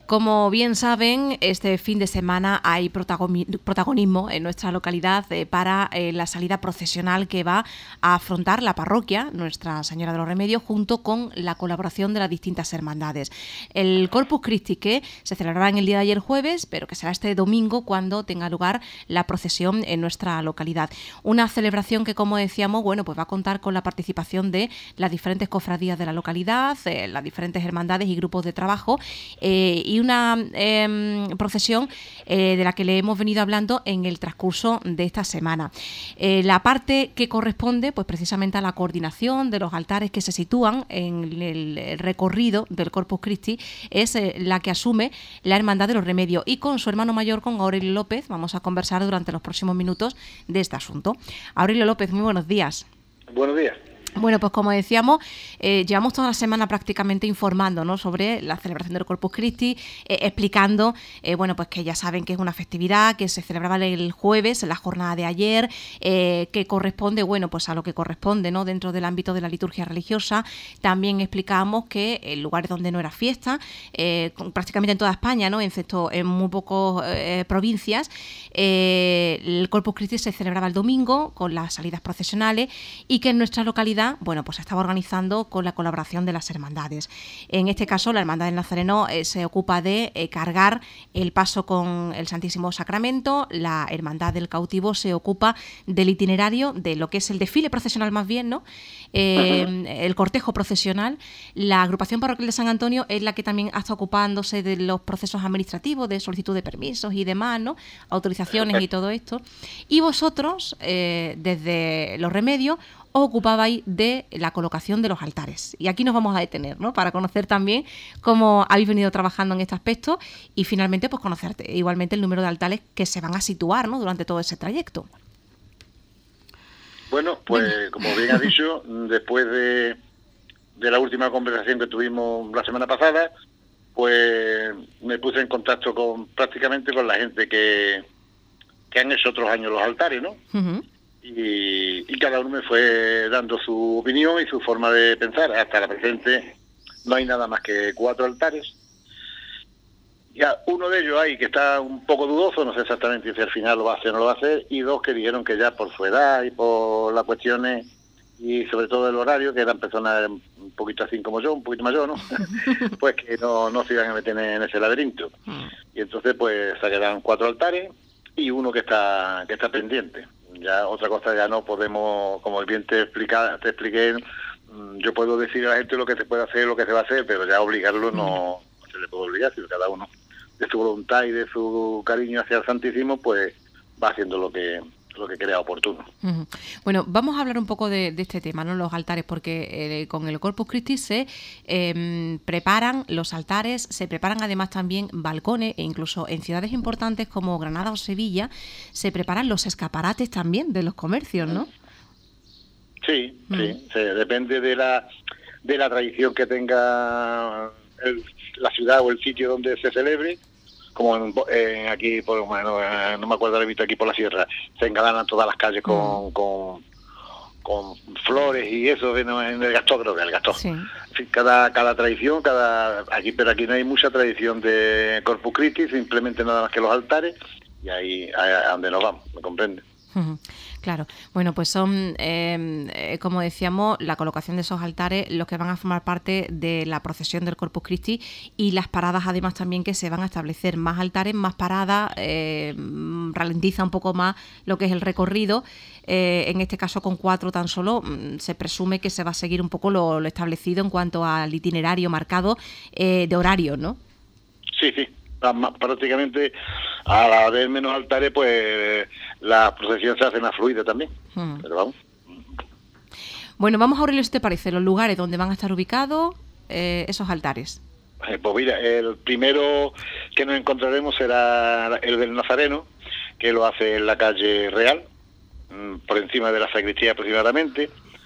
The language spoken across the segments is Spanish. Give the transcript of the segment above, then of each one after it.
Como bien saben, este fin de semana hay protagonismo en nuestra localidad para la salida procesional que va a afrontar la parroquia Nuestra Señora de los Remedios, junto con la colaboración de las distintas hermandades. El Corpus Christi, que se celebrará en el día de ayer jueves, pero que será este domingo cuando tenga lugar la procesión en nuestra localidad. Una celebración que, como decíamos, bueno, pues va a contar con la participación de las diferentes cofradías de la localidad, las diferentes hermandades y grupos de trabajo, y una procesión de la que le hemos venido hablando en el transcurso de esta semana. La parte que corresponde pues precisamente a la coordinación de los altares que se sitúan en el recorrido del Corpus Christi es la que asume la Hermandad de los Remedios, y con su hermano mayor, con Aurelio López, vamos a conversar durante los próximos minutos de este asunto. Aurelio López, muy buenos días. Buenos días. Bueno, pues como decíamos, llevamos toda la semana prácticamente informando, ¿no?, sobre la celebración del Corpus Christi, explicando, bueno, pues que ya saben que es una festividad que se celebraba el jueves, en la jornada de ayer, que corresponde, bueno, pues a lo que corresponde, ¿no?, dentro del ámbito de la liturgia religiosa. También explicamos que en lugares donde no era fiesta, prácticamente en toda España, ¿no?, excepto en muy pocas provincias, el Corpus Christi se celebraba el domingo con las salidas procesionales, y que en nuestra localidad, bueno, pues se estaba organizando con la colaboración de las hermandades. En este caso, la Hermandad del Nazareno se ocupa de cargar el paso con el Santísimo Sacramento. La Hermandad del Cautivo se ocupa del itinerario, de lo que es el desfile procesional más bien, ¿no? El cortejo procesional. La agrupación parroquial de San Antonio es la que también está ocupándose de los procesos administrativos, de solicitud de permisos y demás, ¿no?, autorizaciones y todo esto. Y vosotros, desde Los Remedios, os ocupabais de la colocación de los altares. Y aquí nos vamos a detener, ¿no?, para conocer también cómo habéis venido trabajando en este aspecto y finalmente pues conocer igualmente el número de altares que se van a situar, ¿no?, durante todo ese trayecto. Bueno, pues como bien has dicho, después de la última conversación que tuvimos la semana pasada, pues me puse en contacto prácticamente con la gente que han hecho otros años los altares, ¿no? Uh-huh. Y cada uno me fue dando su opinión y su forma de pensar. Hasta la presente no hay nada más que 4 altares. Ya uno de ellos hay que está un poco dudoso, no sé exactamente si al final lo va a hacer o no lo va a hacer, y 2 que dijeron que ya por su edad y por las cuestiones y sobre todo el horario, que eran personas un poquito así como yo, un poquito mayor, ¿no? Pues que no se iban a meter en ese laberinto. Y entonces pues se quedan 4 altares y uno que está pendiente. Ya otra cosa ya no podemos, como bien te expliqué, yo puedo decir a la gente lo que se puede hacer, lo que se va a hacer, pero ya obligarlo no se le puede obligar, sino cada uno de su voluntad y de su cariño hacia el Santísimo, pues va haciendo lo que crea oportuno. Uh-huh. Bueno, vamos a hablar un poco de este tema, ¿no?, los altares, porque con el Corpus Christi se preparan los altares, se preparan además también balcones, e incluso en ciudades importantes como Granada o Sevilla se preparan los escaparates también de los comercios, ¿no? Sí, depende de la tradición que tenga la ciudad o el sitio donde se celebre. Como aquí, no me acuerdo, he visto aquí por la sierra, se engalanan todas las calles con flores y eso, en el Gastón, creo que el Gastón. Sí. En fin, cada tradición, pero aquí no hay mucha tradición de Corpus Christi, simplemente nada más que los altares, y ahí a donde nos vamos, ¿me comprende? Uh-huh. Claro, bueno, pues son, como decíamos, la colocación de esos altares los que van a formar parte de la procesión del Corpus Christi, y las paradas además también que se van a establecer. Más altares, más paradas, ralentiza un poco más lo que es el recorrido. En este caso con 4 tan solo, se presume que se va a seguir un poco lo establecido en cuanto al itinerario marcado de horario, ¿no? Sí. Prácticamente al haber menos altares, pues la procesión se hace más fluida también. Pero vamos. Bueno, vamos a Aurelio, si te parece, los lugares donde van a estar ubicados esos altares. Pues mira, el primero que nos encontraremos será el del Nazareno, que lo hace en la calle Real, por encima de la sacristía aproximadamente.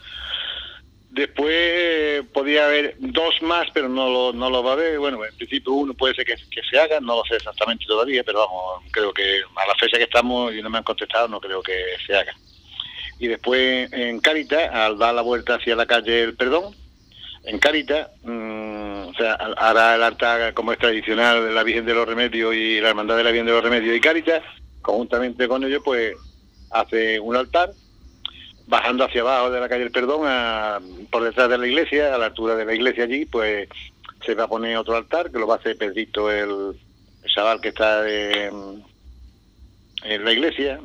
Después podía haber 2 más, pero no lo va a haber. Bueno, en principio uno puede ser que se haga, no lo sé exactamente todavía, pero vamos, creo que a la fecha que estamos y no me han contestado, no creo que se haga. Y después en Cáritas, al dar la vuelta hacia la calle El Perdón, en Cáritas o sea, hará el altar como es tradicional de la Virgen de los Remedios y la Hermandad de la Virgen de los Remedios y Cáritas, conjuntamente con ellos, pues hace un altar, bajando hacia abajo de la calle El Perdón, por detrás de la iglesia, a la altura de la iglesia allí, pues se va a poner otro altar, que lo va a hacer Pedrito, el chaval que está en la iglesia.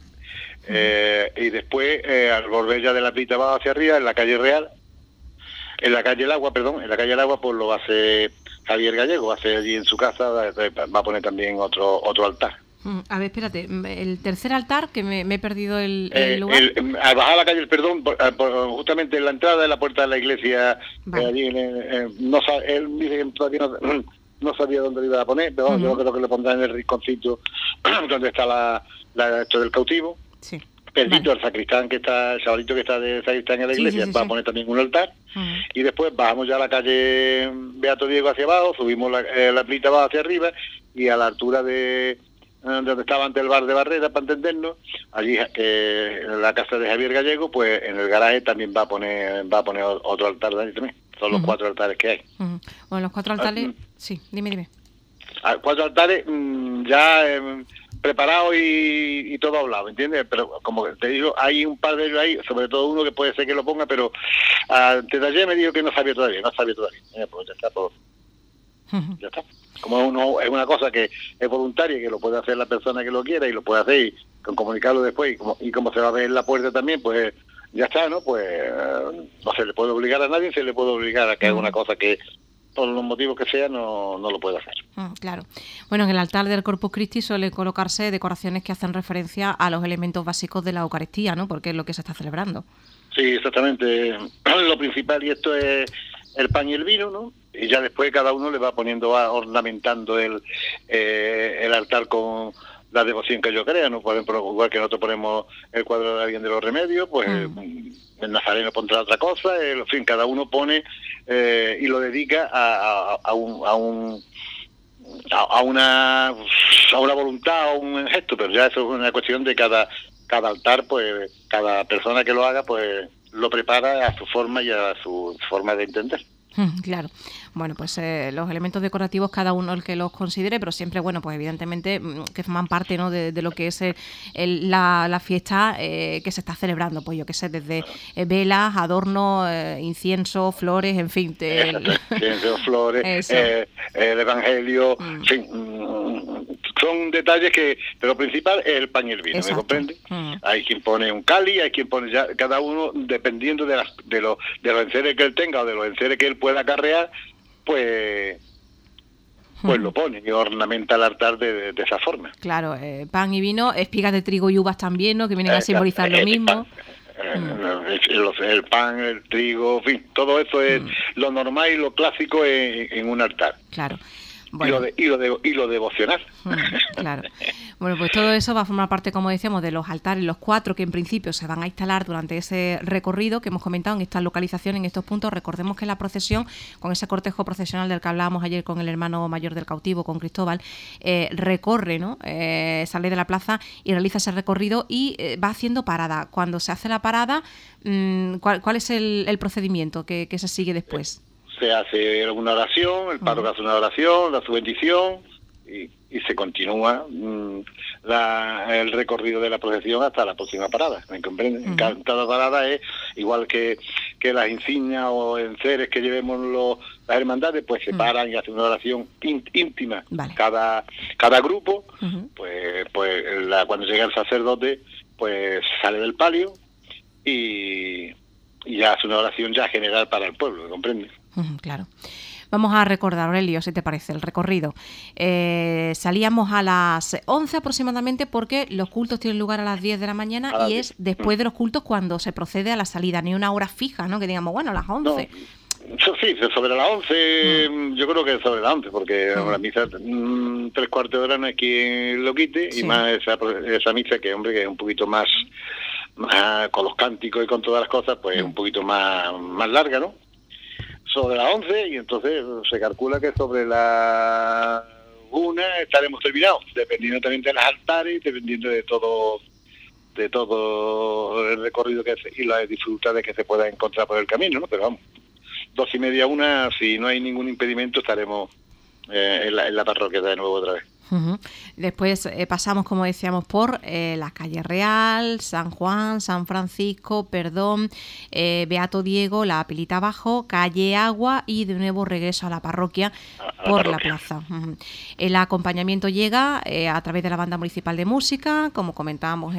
Y después, al volver ya de la plita abajo hacia arriba, en la calle Real, en la calle El Agua, pues lo va a hacer Javier Gallego, va a hacer allí en su casa, va a poner también otro altar. A ver, espérate, el tercer altar, que me he perdido el lugar. Al bajar la calle El Perdón, justamente en la entrada de la puerta de la iglesia, Vale. allí, él dice que todavía no sabía dónde lo iba a poner, pero yo creo que lo pondrá en el rinconcito donde está esto del cautivo. Sí. Pedrito, Vale. el sacristán el chavalito que está de sacristán en la iglesia, va a poner también un altar. Y después bajamos ya a la calle Beato Diego hacia abajo, subimos la plita abajo hacia arriba, y a la altura de donde estaba antes el bar de Barrera, para entendernos, allí en la casa de Javier Gallego, pues en el garaje también va a poner otro altar de ahí también. Son los 4 altares que hay. Bueno, los 4 altares, sí, dime. 4 altares ya preparados y todo hablado, ¿entiendes? Pero como te digo, hay un par de ellos ahí, sobre todo uno que puede ser que lo ponga, pero antes de ayer me dijo que no sabía todavía. Pues ya está todo. Ya está. Como es una cosa que es voluntaria, que lo puede hacer la persona que lo quiera y lo puede hacer y con comunicarlo después, y como se va a ver en la puerta también, pues ya está, ¿no? Pues no se le puede obligar a nadie, se le puede obligar a que haga una cosa que por los motivos que sea no lo puede hacer. Claro. Bueno, en el altar del Corpus Christi suele colocarse decoraciones que hacen referencia a los elementos básicos de la Eucaristía, ¿no? Porque es lo que se está celebrando. Sí, exactamente. Lo principal, y esto es el pan y el vino, ¿no? Y ya después cada uno le va ornamentando el altar con la devoción que yo crea, ¿no? Por ejemplo, igual que nosotros ponemos el cuadro de la Virgen de los Remedios, pues el nazareno pondrá otra cosa, en fin, cada uno pone y lo dedica a una voluntad, a un gesto, pero ya eso es una cuestión de cada altar, pues cada persona que lo haga, pues lo prepara a su forma y a su forma de entender. Claro. Bueno, pues los elementos decorativos cada uno el que los considere, pero siempre, bueno, pues evidentemente que forman parte, ¿no?, de lo que es la fiesta que se está celebrando, pues yo qué sé, desde velas, adornos, incienso, flores, en fin. Incienso, flores, el evangelio, en fin, son detalles pero lo principal es el pan y el vino. Exacto. ¿Me comprende? Hay quien pone un cáliz, hay quien pone ya, cada uno dependiendo de los enseres que él tenga o de los enseres que él pueda acarrear, pues lo pone y ornamenta el altar de esa forma. Claro, pan y vino, espigas de trigo y uvas también, ¿no?, que vienen a simbolizar lo mismo. El pan, el trigo, en fin, todo eso es lo normal y lo clásico en un altar. Claro. Bueno. Y lo devocional. Claro. Bueno, pues todo eso va a formar parte, como decíamos, de los altares, los 4 que en principio se van a instalar durante ese recorrido que hemos comentado en esta localización, en estos puntos. Recordemos que la procesión, con ese cortejo procesional del que hablábamos ayer con el hermano mayor del cautivo, con Cristóbal, recorre, ¿no? Sale de la plaza y realiza ese recorrido y va haciendo parada. Cuando se hace la parada, ¿cuál es el procedimiento que se sigue después? Se hace una oración, el párroco hace una oración, da su bendición y se continúa el recorrido de la procesión hasta la próxima parada. ¿Me comprenden? Cada parada es igual que las insignias o enseres que llevemos las hermandades, pues se paran y hacen una oración íntima. Vale. Cada grupo, pues cuando llega el sacerdote, pues sale del palio y ya hace una oración ya general para el pueblo, ¿me comprendes? Claro. Vamos a recordar, Aurelio, si te parece, el recorrido. Salíamos a las 11 aproximadamente porque los cultos tienen lugar a las 10 de la mañana y es después de los cultos cuando se procede a la salida, ni una hora fija, ¿no? Que digamos, bueno, a las 11. No. Sí, sobre las 11, yo creo que sobre las 11, porque la misa 3/4 de hora no hay quien lo quite, y más esa misa que, hombre, que es un poquito más con los cánticos y con todas las cosas, pues es un poquito más larga, ¿no? Sobre las 11, y entonces se calcula que sobre la 1 estaremos terminados, dependiendo también de los altares, dependiendo de todo el recorrido que y las dificultades que se pueda encontrar por el camino, ¿no? Pero vamos, 12:30 a 1, si no hay ningún impedimento, estaremos en la parroquia de nuevo otra vez. Uh-huh. Después pasamos, como decíamos, por la calle Real, San Juan, San Francisco, Perdón, Beato Diego, la Pilita Abajo, calle Agua y de nuevo regreso a la parroquia por la plaza. Uh-huh. El acompañamiento llega a través de la Banda Municipal de Música, como comentábamos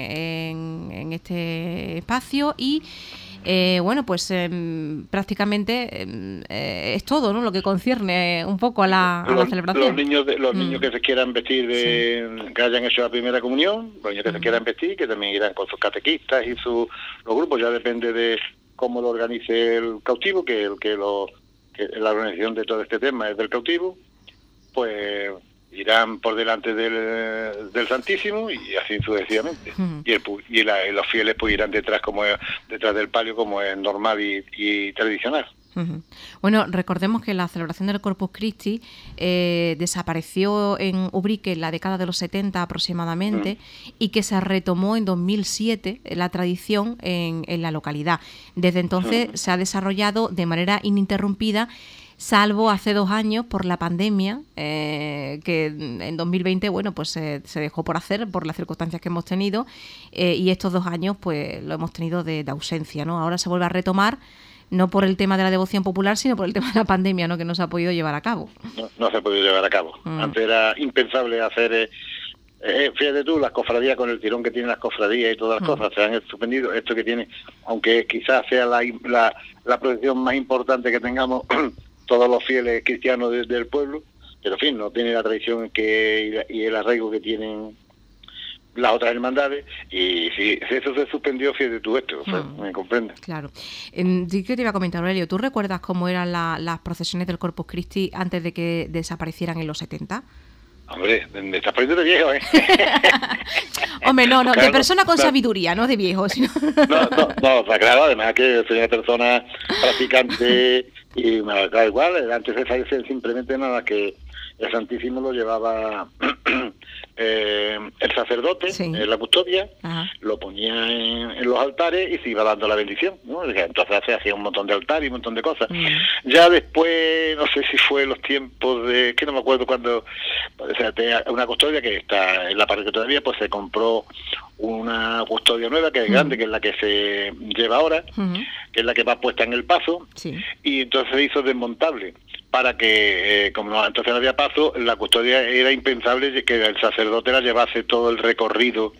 en este espacio, y bueno, pues prácticamente es todo, ¿no?, lo que concierne un poco a la celebración. Los niños que se quieran vestir, que hayan hecho la primera comunión, los niños que se quieran vestir, que también irán con sus catequistas y los grupos, ya depende de cómo lo organice el cautivo, que la organización de todo este tema es del cautivo, pues irán por delante del Santísimo y así sucesivamente. Uh-huh. Y los fieles pues irán detrás del palio, como es normal y tradicional. Uh-huh. Bueno, recordemos que la celebración del Corpus Christi desapareció en Ubrique en la década de los 70 aproximadamente, y que se retomó en 2007 la tradición en la localidad. Desde entonces se ha desarrollado de manera ininterrumpida, salvo hace 2 años por la pandemia, que en 2020, bueno, pues se dejó por hacer por las circunstancias que hemos tenido, y estos 2 años pues lo hemos tenido de ausencia, ¿no? Ahora se vuelve a retomar, no por el tema de la devoción popular, sino por el tema de la pandemia, ¿no?, que no se ha podido llevar a cabo. No se ha podido llevar a cabo. Antes era impensable hacer... fíjate tú, las cofradías, con el tirón que tienen las cofradías y todas las cosas, se han suspendido. Esto que tiene, aunque quizás sea la procesión más importante que tengamos todos los fieles cristianos del pueblo, pero en fin, no tiene la tradición y el arraigo que tienen las otras hermandades, y si eso se suspendió, fíjate tú esto, ¿me comprendes? Claro. Sí, que te iba a comentar, Aurelio, ¿tú recuerdas cómo eran las procesiones del Corpus Christi antes de que desaparecieran en los 70? Hombre, me estás poniendo de viejo, ¿eh? Hombre, no, claro, de persona con sabiduría, no de viejo. Sino... No, está claro, además que soy una persona practicante y me da igual. Antes de fallecer simplemente nada, que el Santísimo lo llevaba el sacerdote, sí, en la custodia. Ajá. Lo ponía en los altares y se iba dando la bendición, ¿no? Entonces se hacía un montón de altares y un montón de cosas. Ya después, no sé si fue los tiempos de... que no me acuerdo cuando... O sea, tenía una custodia que está en la parroquia todavía, pues se compró una custodia nueva, que es grande, que es la que se lleva ahora, que es la que va puesta en el paso, sí, y entonces se hizo desmontable, para que, como entonces no había paso, la custodia era impensable que el sacerdote la llevase todo el recorrido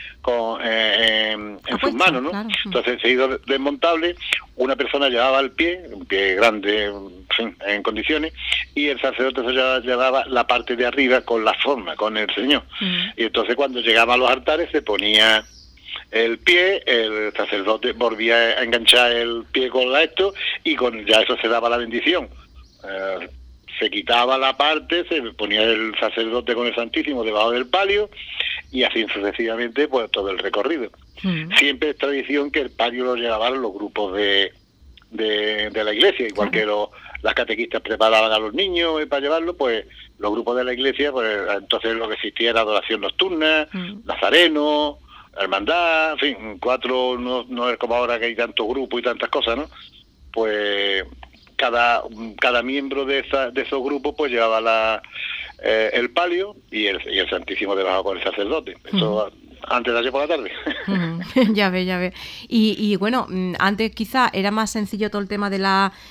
en sus manos, ¿no? Claro. Entonces se hizo desmontable, una persona llevaba el pie, un pie grande, en condiciones, y el sacerdote se llevaba la parte de arriba con la forma, con el Señor. Y entonces cuando llegaba a los altares se ponía el pie, el sacerdote volvía a enganchar el pie con esto, y con ya eso se daba la bendición. Se quitaba la parte, se ponía el sacerdote con el Santísimo debajo del palio, y así sucesivamente pues todo el recorrido. Siempre es tradición que el palio lo llevaban los grupos de la iglesia, igual que las catequistas preparaban a los niños para llevarlo, pues los grupos de la iglesia, pues entonces lo que existía era adoración nocturna, nazareno, hermandad, en fin, 4, no es como ahora que hay tantos grupos y tantas cosas, ¿no? Pues cada miembro de esos grupos pues llevaba el palio y el Santísimo debajo con el sacerdote. Eso antes de ayer por la tarde. Ya ve. Y bueno, antes quizá era más sencillo todo el tema de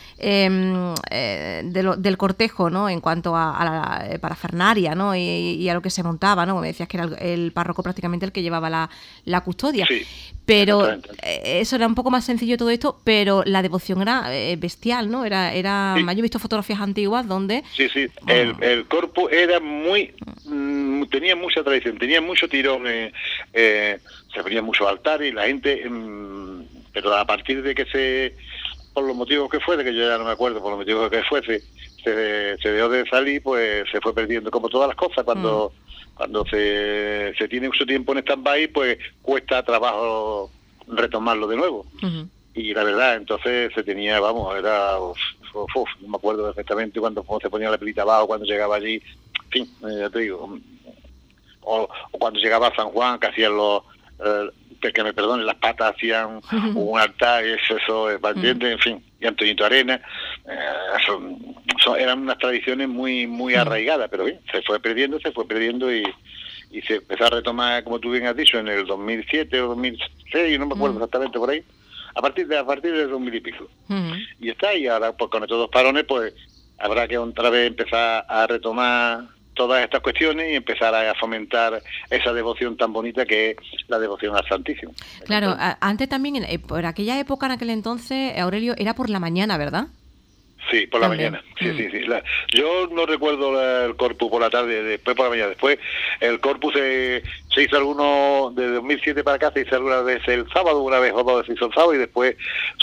del cortejo, ¿no?, en cuanto a la parafernaria, ¿no?, y a lo que se montaba, ¿no? Me decías que era el párroco prácticamente el que llevaba la custodia. Sí, pero eso era un poco más sencillo todo esto, pero la devoción era bestial, ¿no? Era sí. Yo he visto fotografías antiguas donde... Sí, el corpus era tenía mucha tradición, tenía mucho tirón, se ponían muchos altares y la gente, pero a partir de que por los motivos que fuese, que yo ya no me acuerdo, por los motivos que fuese, se dejó de salir, pues se fue perdiendo, como todas las cosas, cuando se tiene mucho tiempo en stand-by, pues cuesta trabajo retomarlo de nuevo. Y la verdad, entonces se tenía, no me acuerdo perfectamente cuando se ponía la pelita abajo, cuando llegaba allí, en fin, ya te digo, o cuando llegaba a San Juan, que hacían que me perdonen, las patas hacían un altar, eso Valverde, en fin, y Antoñito Arena, eran unas tradiciones muy arraigadas, pero bien, se fue perdiendo y se empezó a retomar, como tú bien has dicho, en el 2007 o 2006, no me acuerdo exactamente por ahí, a partir del 2000 y pico. Y está, y ahora pues con estos 2 parones, pues habrá que otra vez empezar a retomar todas estas cuestiones y empezar a fomentar esa devoción tan bonita que es la devoción al Santísimo. Claro, antes también, por aquella época, en aquel entonces, Aurelio, era por la mañana, ¿verdad? Sí, por la mañana. Sí. Yo no recuerdo el corpus por la tarde, después por la mañana. Después el corpus se hizo alguno, de 2007 para acá, se hizo alguna vez el sábado, una vez o dos se hizo el sábado, y después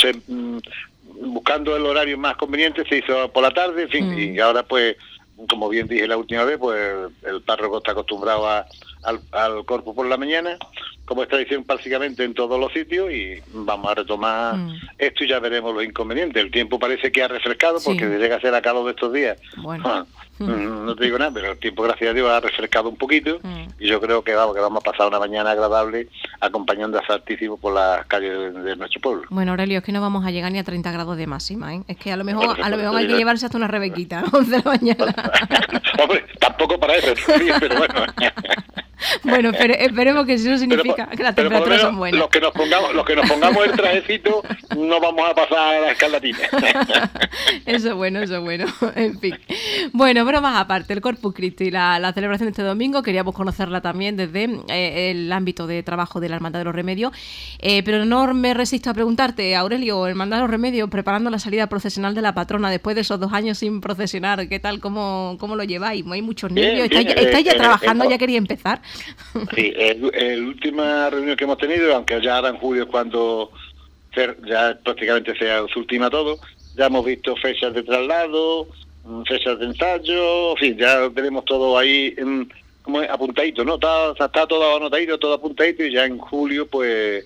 buscando el horario más conveniente se hizo por la tarde, en fin, y ahora pues, como bien dije la última vez, pues el párroco está acostumbrado al corpus por la mañana, como es tradición básicamente en todos los sitios, y vamos a retomar esto y ya veremos los inconvenientes. El tiempo parece que ha refrescado, porque llega a ser a calor de estos días. Bueno. No te digo nada, pero el tiempo, gracias a Dios, ha refrescado un poquito, y yo creo que vamos a pasar una mañana agradable acompañando al Santísimo por las calles de nuestro pueblo. Bueno, Aurelio, es que no vamos a llegar ni a 30 grados de máxima, ¿eh? Es que a lo mejor hay que llevarse hasta una rebequita a 11 de la mañana. Hombre, tampoco para eso, pero bueno. Bueno, esperemos que eso significa que las temperaturas son buenas. Los que nos pongamos el trajecito, no vamos a pasar a la escarlatina. Eso es bueno. En fin. Bueno, bromas aparte, el Corpus Christi, la celebración de este domingo, queríamos conocerla también desde el ámbito de trabajo de la Hermandad de los Remedios. Pero no me resisto a preguntarte, Aurelio, Hermandad de los Remedios, preparando la salida procesional de la patrona después de esos 2 años sin procesionar, ¿qué tal? ¿Cómo lo lleváis? Hay muchos niños. ¿Estáis ya trabajando? ¿Ya quería empezar? Sí, la última reunión que hemos tenido, aunque ya ahora en julio es cuando ya prácticamente sea su última todo, ya hemos visto fechas de traslado, fechas de ensayo, en fin, ya tenemos todo ahí como apuntadito, ¿no? Está todo anotadito, todo apuntadito, y ya en julio pues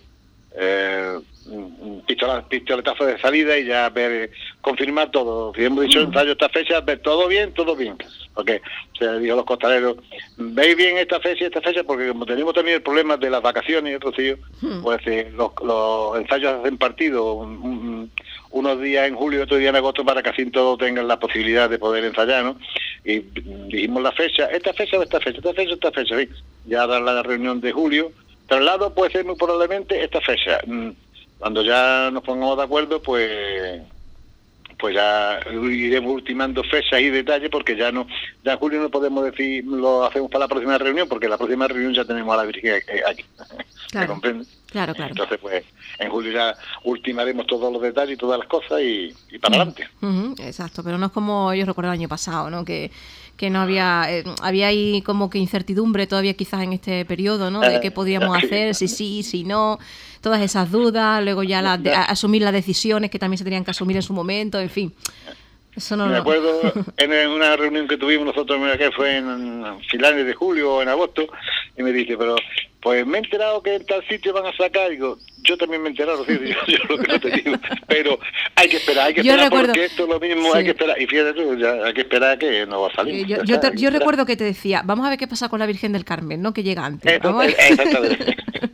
pistoletazo de salida y ya confirmar todo. Si hemos dicho ensayo esta fecha, ver todo bien, porque se dijo a los costaleros, veis bien esta fecha, porque como tenemos también el problema de las vacaciones, Rocío, pues los ensayos hacen partido unos días en julio y otros días en agosto, para que así todos tengan la posibilidad de poder ensayar, ¿no? Y dijimos la fecha, esta fecha, ¿sí? Ya dar la reunión de julio, traslado puede ser muy probablemente esta fecha. Cuando ya nos pongamos de acuerdo, pues ya iremos ultimando fechas y detalles, porque ya en julio no podemos decir lo hacemos para la próxima reunión, porque la próxima reunión ya tenemos a la Virgen aquí. Claro. ¿Me comprende? Claro. Entonces, pues, en julio ya ultimaremos todos los detalles y todas las cosas y para adelante. Exacto, pero no es como yo recuerdo el año pasado, ¿no? Que no había ahí como que incertidumbre todavía quizás en este periodo, ¿no? De qué podíamos hacer, si no, todas esas dudas, luego ya asumir las decisiones que también se tenían que asumir en su momento, en fin. Eso no. Me acuerdo en una reunión que tuvimos nosotros, que fue en finales de julio o en agosto, y me dice, pero pues me he enterado que en tal sitio van a sacar, digo, yo también me he enterado, ¿sí? yo lo que no te digo, pero hay que esperar, porque esto es lo mismo, sí. Hay que esperar, y fíjate tú, ya hay que esperar que no va a salir. Yo recuerdo que te decía, vamos a ver qué pasa con la Virgen del Carmen, ¿no? Que llega antes. Exactamente.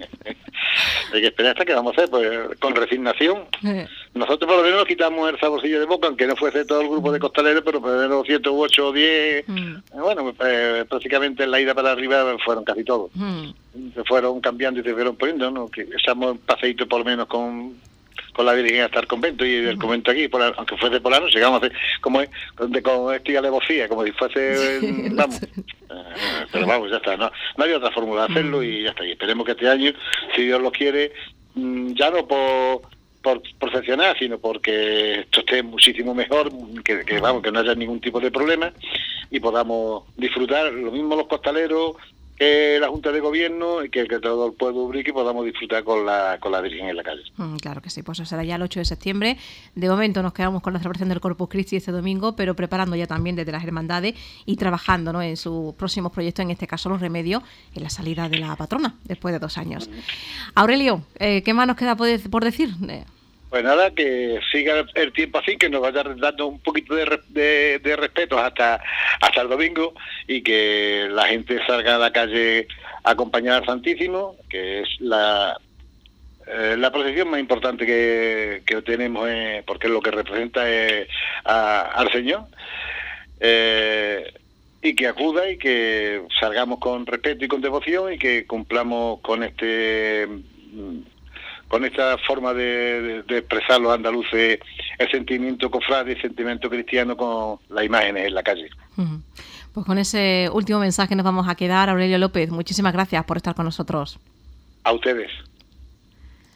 Hay que esperar hasta que vamos a hacer, pues, con resignación. Nosotros por lo menos nos quitamos el saborcillo de boca, aunque no fuese todo el grupo de costaleros, pero por los 108 o 10, bueno, prácticamente en la ida para arriba fueron casi todos. Se fueron cambiando y se fueron poniendo, ¿no? Que echamos un paseíto por lo menos con la Virgen hasta el convento, y del convento aquí, aunque fuese por la noche, llegamos a hacer como esta alevosía, como si fuese, vamos, pero vamos, ya está, no había otra fórmula de hacerlo, y ya está, y esperemos que este año, si Dios lo quiere, ya no por perfeccionar, sino porque esto esté muchísimo mejor, que vamos, que no haya ningún tipo de problema, y podamos disfrutar, lo mismo los costaleros, que la Junta de Gobierno, y que todo el pueblo ubrique, y podamos disfrutar con la Virgen en la calle. Claro que sí, pues eso será ya el 8 de septiembre. De momento nos quedamos con la celebración del Corpus Christi este domingo, pero preparando ya también desde las hermandades y trabajando, ¿no?, en sus próximos proyectos, en este caso los remedios, en la salida de la patrona, después de 2 años. Aurelio, ¿qué más nos queda por decir? Pues nada, que siga el tiempo así, que nos vaya dando un poquito de respeto hasta el domingo, y que la gente salga a la calle a acompañar al Santísimo, que es La procesión más importante que tenemos, porque lo que representa es al Señor, y que acuda y que salgamos con respeto y con devoción y que cumplamos con esta forma de expresar los andaluces el sentimiento cofrade, el sentimiento cristiano con las imágenes en la calle. Pues con ese último mensaje nos vamos a quedar. Aurelio López, muchísimas gracias por estar con nosotros. A ustedes.